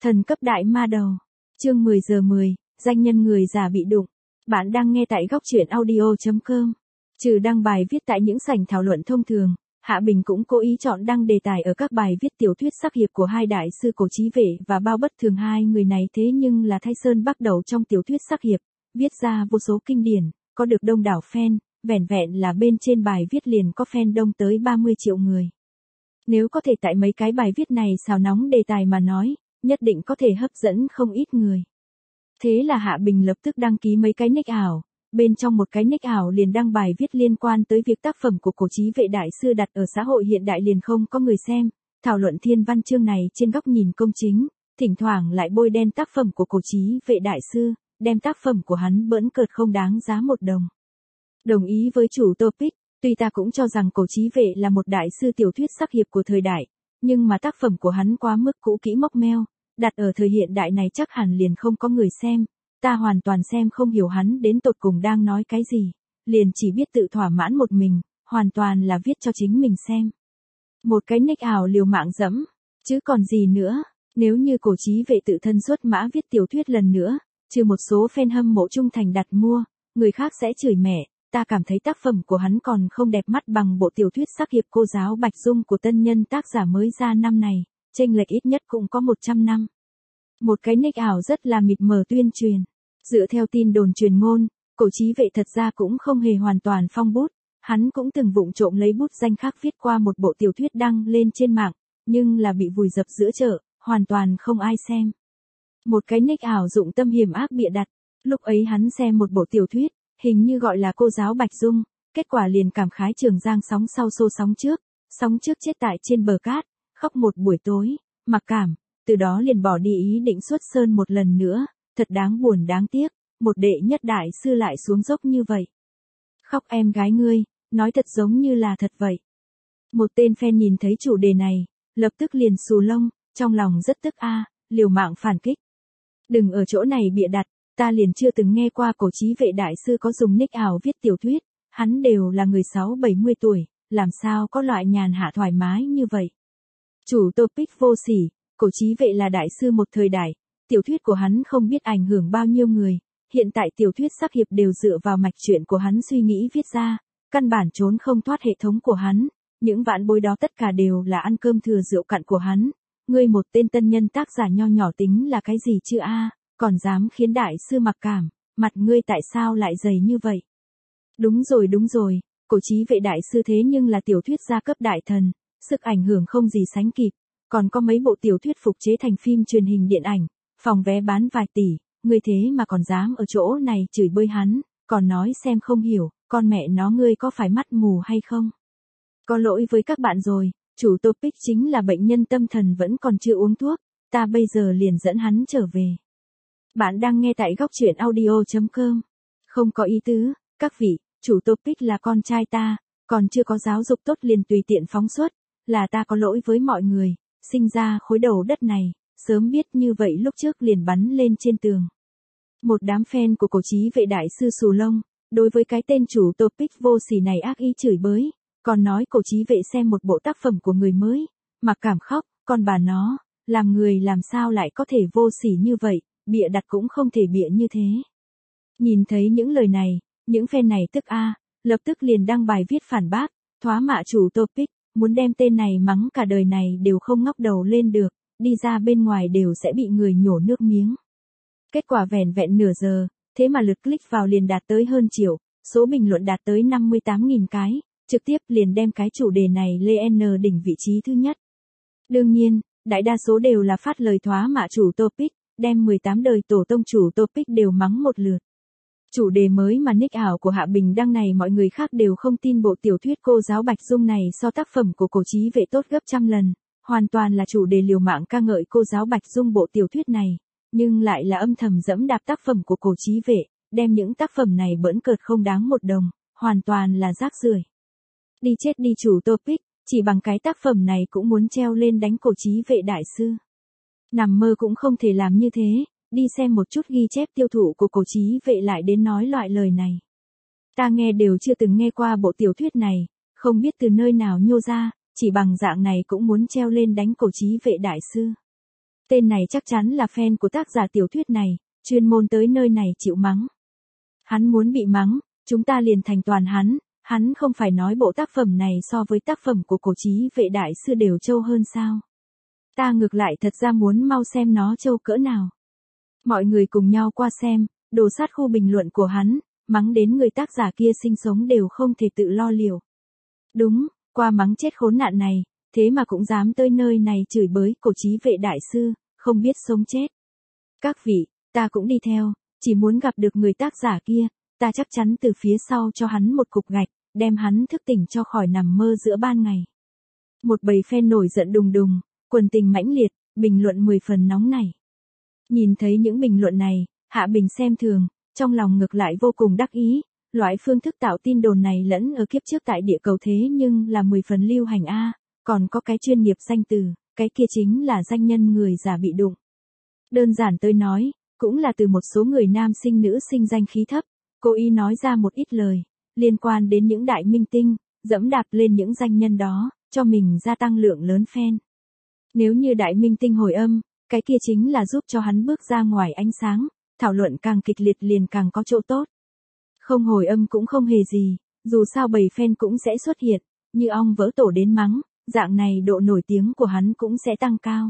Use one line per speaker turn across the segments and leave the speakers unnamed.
Thần cấp đại ma đầu. Chương 10 giờ 10, danh nhân người già bị đụng. Bạn đang nghe tại góc truyện audio.com. Trừ đăng bài viết tại những sảnh thảo luận thông thường, Hạ Bình cũng cố ý chọn đăng đề tài ở các bài viết tiểu thuyết sắc hiệp của hai đại sư Cổ Chí Vệ và Bao Bất Thường. Hai người này thế nhưng là Thay Sơn bắt đầu trong tiểu thuyết sắc hiệp, viết ra vô số kinh điển, có được đông đảo fan, vẻn vẹn là bên trên bài viết liền có fan đông tới 30 triệu người. Nếu có thể tại mấy cái bài viết này xào nóng đề tài mà nói, nhất định có thể hấp dẫn không ít người. Thế là Hạ Bình lập tức đăng ký mấy cái nick ảo, bên trong một cái nick ảo liền đăng bài viết liên quan tới việc tác phẩm của Cổ Chí Vệ đại sư đặt ở xã hội hiện đại liền không có người xem, thảo luận thiên văn chương này trên góc nhìn công chính, thỉnh thoảng lại bôi đen tác phẩm của Cổ Chí Vệ đại sư, đem tác phẩm của hắn bỡn cợt không đáng giá một đồng. Đồng ý với chủ topic, tuy ta cũng cho rằng Cổ Chí Vệ là một đại sư tiểu thuyết sắc hiệp của thời đại, nhưng mà tác phẩm của hắn quá mức cũ kỹ mốc meo, đặt ở thời hiện đại này chắc hẳn liền không có người xem, ta hoàn toàn xem không hiểu hắn đến tột cùng đang nói cái gì, liền chỉ biết tự thỏa mãn một mình, hoàn toàn là viết cho chính mình xem. Một cái nick ảo liều mạng dẫm, chứ còn gì nữa, nếu như Cổ Chí Vệ tự thân xuất mã viết tiểu thuyết lần nữa, trừ một số fan hâm mộ trung thành đặt mua, người khác sẽ chửi mẹ, ta cảm thấy tác phẩm của hắn còn không đẹp mắt bằng bộ tiểu thuyết sắc hiệp Cô Giáo Bạch Dung của tân nhân tác giả mới ra năm này, chênh lệch ít nhất cũng có 100 năm. Một cái nick ảo rất là mịt mờ tuyên truyền. Dựa theo tin đồn truyền ngôn, Cổ Chí Vệ thật ra cũng không hề hoàn toàn phong bút, hắn cũng từng vụng trộm lấy bút danh khác viết qua một bộ tiểu thuyết đăng lên trên mạng, nhưng là bị vùi dập giữa chợ, hoàn toàn không ai xem. Một cái nick ảo dụng tâm hiểm ác bịa đặt, lúc ấy hắn xem một bộ tiểu thuyết, hình như gọi là Cô Giáo Bạch Dung, kết quả liền cảm khái Trường Giang sóng sau xô sóng trước chết tại trên bờ cát, khóc một buổi tối, mặc cảm, từ đó liền bỏ đi ý định xuất sơn một lần nữa, thật đáng buồn đáng tiếc, một đệ nhất đại sư lại xuống dốc như vậy. Khóc em gái ngươi, nói thật giống như là thật vậy. Một tên fan nhìn thấy chủ đề này, lập tức liền xù lông, trong lòng rất tức liều mạng phản kích. Đừng ở chỗ này bịa đặt, ta liền chưa từng nghe qua Cổ Chí Vệ đại sư có dùng nick ảo viết tiểu thuyết, hắn đều là người 60-70 tuổi, làm sao có loại nhàn hạ thoải mái như vậy. Chủ topic vô sỉ, Cổ Chí Vệ là đại sư một thời đại, tiểu thuyết của hắn không biết ảnh hưởng bao nhiêu người, hiện tại tiểu thuyết sắc hiệp đều dựa vào mạch truyện của hắn suy nghĩ viết ra, căn bản trốn không thoát hệ thống của hắn, những vạn bối đó tất cả đều là ăn cơm thừa rượu cặn của hắn. Ngươi một tên tân nhân tác giả nho nhỏ tính là cái gì chứ còn dám khiến đại sư mặc cảm, mặt ngươi tại sao lại dày như vậy? Đúng rồi, Cổ Chí Vệ đại sư thế nhưng là tiểu thuyết gia cấp đại thần, sức ảnh hưởng không gì sánh kịp, còn có mấy bộ tiểu thuyết phục chế thành phim truyền hình điện ảnh, phòng vé bán vài tỷ, ngươi thế mà còn dám ở chỗ này chửi bới hắn, còn nói xem không hiểu, con mẹ nó ngươi có phải mắt mù hay không? Có lỗi với các bạn rồi, chủ topic chính là bệnh nhân tâm thần vẫn còn chưa uống thuốc, ta bây giờ liền dẫn hắn trở về. Bạn đang nghe tại góc truyện audio.com. Không có ý tứ, các vị, chủ topic là con trai ta, còn chưa có giáo dục tốt liền tùy tiện phóng xuất, là ta có lỗi với mọi người, sinh ra khối đầu đất này, sớm biết như vậy lúc trước liền bắn lên trên tường. Một đám fan của Cổ Chí Vệ đại sư xù lông, đối với cái tên chủ topic vô sỉ này ác ý chửi bới, còn nói Cổ Chí Vệ xem một bộ tác phẩm của người mới, mặc cảm khóc, con bà nó, làm người làm sao lại có thể vô sỉ như vậy, bịa đặt cũng không thể bịa như thế. Nhìn thấy những lời này, những fan này tức lập tức liền đăng bài viết phản bác, thoá mạ chủ topic, muốn đem tên này mắng cả đời này đều không ngóc đầu lên được, đi ra bên ngoài đều sẽ bị người nhổ nước miếng. Kết quả vẻn vẹn nửa giờ, thế mà lượt click vào liền đạt tới hơn triệu, số bình luận đạt tới 58.000 cái, trực tiếp liền đem cái chủ đề này lên đỉnh vị trí thứ nhất. Đương nhiên, đại đa số đều là phát lời thoá mạ chủ topic, đem 18 đời tổ tông chủ topic đều mắng một lượt. Chủ đề mới mà nick ảo của Hạ Bình đăng này mọi người khác đều không tin bộ tiểu thuyết Cô Giáo Bạch Dung này so tác phẩm của Cổ Chí Vệ tốt gấp trăm lần, hoàn toàn là chủ đề liều mạng ca ngợi Cô Giáo Bạch Dung bộ tiểu thuyết này, nhưng lại là âm thầm dẫm đạp tác phẩm của Cổ Chí Vệ, đem những tác phẩm này bỡn cợt không đáng một đồng, hoàn toàn là rác rưởi. Đi chết đi chủ topic, chỉ bằng cái tác phẩm này cũng muốn treo lên đánh Cổ Chí Vệ đại sư. Nằm mơ cũng không thể làm như thế, đi xem một chút ghi chép tiêu thụ của Cổ Chí Vệ lại đến nói loại lời này. Ta nghe đều chưa từng nghe qua bộ tiểu thuyết này, không biết từ nơi nào nhô ra, chỉ bằng dạng này cũng muốn treo lên đánh Cổ Chí Vệ đại sư. Tên này chắc chắn là fan của tác giả tiểu thuyết này, chuyên môn tới nơi này chịu mắng. Hắn muốn bị mắng, chúng ta liền thành toàn hắn không phải nói bộ tác phẩm này so với tác phẩm của cổ trí vệ đại sư đều trâu hơn sao. Ta ngược lại thật ra muốn mau xem nó trâu cỡ nào. Mọi người cùng nhau qua xem, đồ sát khu bình luận của hắn, mắng đến người tác giả kia sinh sống đều không thể tự lo liệu. Đúng, qua mắng chết khốn nạn này, thế mà cũng dám tới nơi này chửi bới cổ trí vệ đại sư, không biết sống chết. Các vị, ta cũng đi theo, chỉ muốn gặp được người tác giả kia, ta chắc chắn từ phía sau cho hắn một cục gạch, đem hắn thức tỉnh cho khỏi nằm mơ giữa ban ngày. Một bầy fan nổi giận đùng đùng, quần tình mãnh liệt, bình luận 10 phần nóng này. Nhìn thấy những bình luận này, Hạ Bình xem thường, trong lòng ngược lại vô cùng đắc ý, loại phương thức tạo tin đồn này lẫn ở kiếp trước tại địa cầu thế nhưng là 10 phần lưu hành a, còn có cái chuyên nghiệp danh từ, cái kia chính là danh nhân người già bị đụng. Đơn giản tôi nói, cũng là từ một số người nam sinh nữ sinh danh khí thấp, cố ý nói ra một ít lời, liên quan đến những đại minh tinh, dẫm đạp lên những danh nhân đó, cho mình gia tăng lượng lớn fan. Nếu như đại minh tinh hồi âm, cái kia chính là giúp cho hắn bước ra ngoài ánh sáng, thảo luận càng kịch liệt liền càng có chỗ tốt. Không hồi âm cũng không hề gì, dù sao bầy fan cũng sẽ xuất hiện, như ong vỡ tổ đến mắng, dạng này độ nổi tiếng của hắn cũng sẽ tăng cao.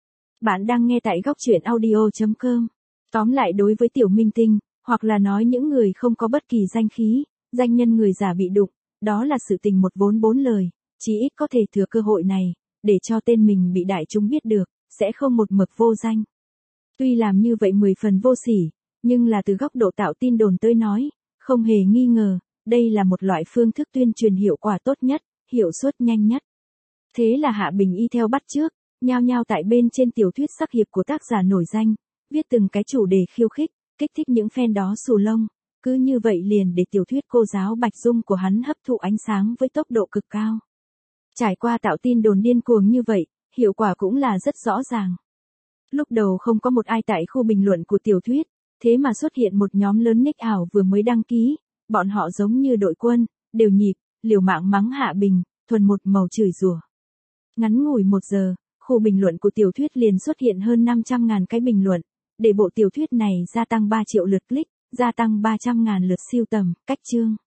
Bạn đang nghe tại góc truyện audio.com. Tóm lại đối với tiểu minh tinh, hoặc là nói những người không có bất kỳ danh khí, danh nhân người già bị đụng, đó là sự tình một vốn bốn lời, chí ít có thể thừa cơ hội này, để cho tên mình bị đại chúng biết được, sẽ không một mực vô danh. Tuy làm như vậy 10 phần vô sỉ, nhưng là từ góc độ tạo tin đồn tới nói, không hề nghi ngờ, đây là một loại phương thức tuyên truyền hiệu quả tốt nhất, hiệu suất nhanh nhất. Thế là Hạ Bình y theo bắt chước, nhao nhao tại bên trên tiểu thuyết sắc hiệp của tác giả nổi danh, viết từng cái chủ đề khiêu khích, kích thích những fan đó xù lông, cứ như vậy liền để tiểu thuyết cô giáo Bạch Dung của hắn hấp thụ ánh sáng với tốc độ cực cao. Trải qua tạo tin đồn điên cuồng như vậy, hiệu quả cũng là rất rõ ràng. Lúc đầu không có một ai tại khu bình luận của tiểu thuyết, thế mà xuất hiện một nhóm lớn nick ảo vừa mới đăng ký, bọn họ giống như đội quân, đều nhịp, liều mạng mắng Hạ Bình, thuần một màu chửi rủa. Ngắn ngủi 1 giờ, khu bình luận của tiểu thuyết liền xuất hiện hơn 500.000 cái bình luận, để bộ tiểu thuyết này gia tăng 3 triệu lượt click, gia tăng 300.000 lượt siêu tầm, cách chương.